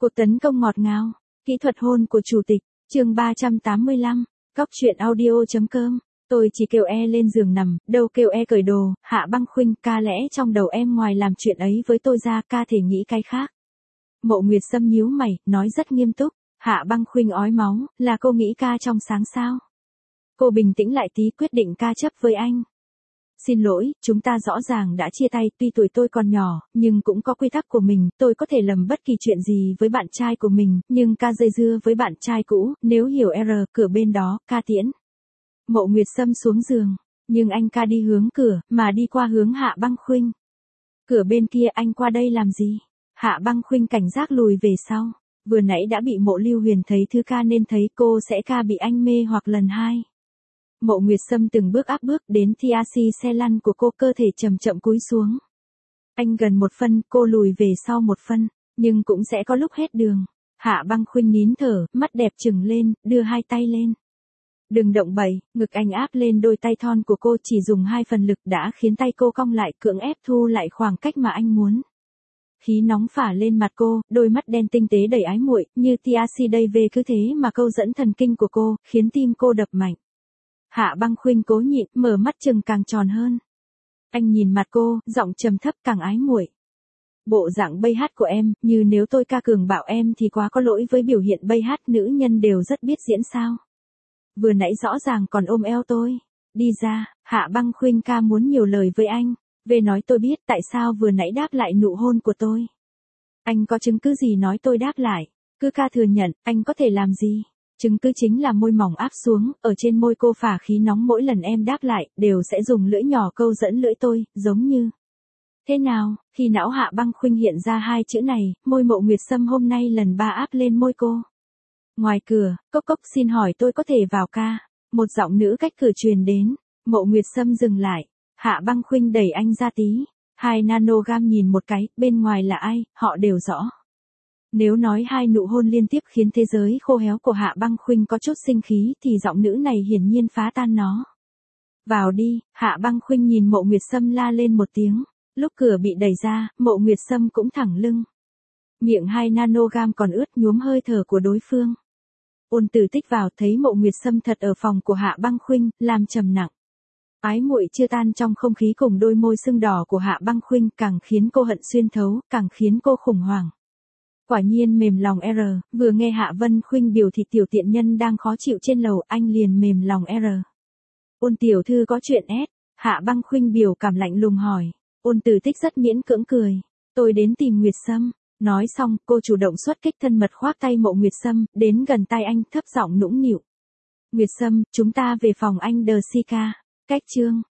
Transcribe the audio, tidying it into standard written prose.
Cuộc tấn công ngọt ngào, kỹ thuật hôn của chủ tịch, chương 385, Cóc truyện audio.com. Tôi chỉ kêu lên giường nằm, đâu kêu cởi đồ. Hạ Băng Khuynh, ca lẽ trong đầu em ngoài làm chuyện ấy với tôi ra, ca thể nghĩ cái khác. Mộ Nguyệt Sâm nhíu mày, nói rất nghiêm túc. Hạ Băng Khuynh ói máu, là cô nghĩ ca trong sáng sao? Cô bình tĩnh lại tí, quyết định ca chấp với anh. Xin lỗi, chúng ta rõ ràng đã chia tay, tuy tuổi tôi còn nhỏ, nhưng cũng có quy tắc của mình, tôi có thể lầm bất kỳ chuyện gì với bạn trai của mình, nhưng ca dây dưa với bạn trai cũ, nếu hiểu cửa bên đó, ca tiễn. Mộ Nguyệt Sâm xuống giường, nhưng anh ca đi hướng cửa, mà đi qua hướng Hạ Băng Khuynh. Cửa bên kia anh qua đây làm gì? Hạ Băng Khuynh cảnh giác lùi về sau, vừa nãy đã bị Mộ Lưu Huyền thấy thứ ca nên thấy cô sẽ ca bị anh mê hoặc lần hai. Mộ Nguyệt Sâm từng bước áp bước đến Thiaxi xe lăn của cô, cơ thể chậm chậm cúi xuống. Anh gần một phân, cô lùi về sau một phân, nhưng cũng sẽ có lúc hết đường. Hạ Băng Khuynh nín thở, mắt đẹp trừng lên, đưa hai tay lên. Đừng động bậy, ngực anh áp lên đôi tay thon của cô, chỉ dùng 2 phần lực đã khiến tay cô cong lại, cưỡng ép thu lại khoảng cách mà anh muốn. Khí nóng phả lên mặt cô, đôi mắt đen tinh tế đầy ái muội, như Thiaxi đầy về cứ thế mà câu dẫn thần kinh của cô, khiến tim cô đập mạnh. Hạ Băng Khuynh cố nhịn, mở mắt trừng càng tròn hơn. Anh nhìn mặt cô, giọng trầm thấp càng ái muội. Bộ dạng bay hát của em, như nếu tôi ca cường bạo em thì quá có lỗi với biểu hiện bay hát, nữ nhân đều rất biết diễn sao. Vừa nãy rõ ràng còn ôm eo tôi. Đi ra, Hạ Băng Khuynh, ca muốn nhiều lời với anh. Về nói tôi biết tại sao vừa nãy đáp lại nụ hôn của tôi. Anh có chứng cứ gì nói tôi đáp lại? Cứ ca thừa nhận, anh có thể làm gì? Chứng cứ chính là môi mỏng áp xuống, ở trên môi cô phả khí nóng, mỗi lần em đáp lại, đều sẽ dùng lưỡi nhỏ câu dẫn lưỡi tôi, giống như. Thế nào, khi não Hạ Băng Khuynh hiện ra 2 chữ này, môi Mộ Nguyệt Sâm hôm nay lần 3 áp lên môi cô. Ngoài cửa, cốc cốc, xin hỏi tôi có thể vào ca? Một giọng nữ cách cửa truyền đến. Mộ Nguyệt Sâm dừng lại. Hạ Băng Khuynh đẩy anh ra tí. 2 nanogam nhìn một cái, bên ngoài là ai, họ đều rõ. Nếu nói 2 nụ hôn liên tiếp khiến thế giới khô héo của Hạ Băng Khuynh có chút sinh khí, thì giọng nữ này hiển nhiên phá tan nó. Vào đi, Hạ Băng Khuynh nhìn Mộ Nguyệt Sâm la lên một tiếng. Lúc cửa bị đẩy ra, Mộ Nguyệt Sâm cũng thẳng lưng. Miệng 2 nanogam còn ướt nhuốm hơi thở của đối phương. Ôn Tử Tích vào thấy Mộ Nguyệt Sâm thật ở phòng của Hạ Băng Khuynh, làm trầm nặng. Ái muội chưa tan trong không khí cùng đôi môi sưng đỏ của Hạ Băng Khuynh, càng khiến cô hận xuyên thấu, càng khiến cô khủng hoảng. Quả nhiên mềm lòng vừa nghe Hạ Vân Khuynh biểu thị tiểu tiện nhân đang khó chịu trên lầu, anh liền mềm lòng Ôn tiểu thư có chuyện Hạ Băng Khuynh biểu cảm lạnh lùng hỏi. Ôn Tử Tích rất miễn cưỡng cười. Tôi đến tìm Nguyệt Sâm. Nói xong, cô chủ động xuất kích, thân mật khoác tay Mộ Nguyệt Sâm, đến gần tai anh, thấp giọng nũng nịu. Nguyệt Sâm, chúng ta về phòng anh đờ si ca. Cách chương.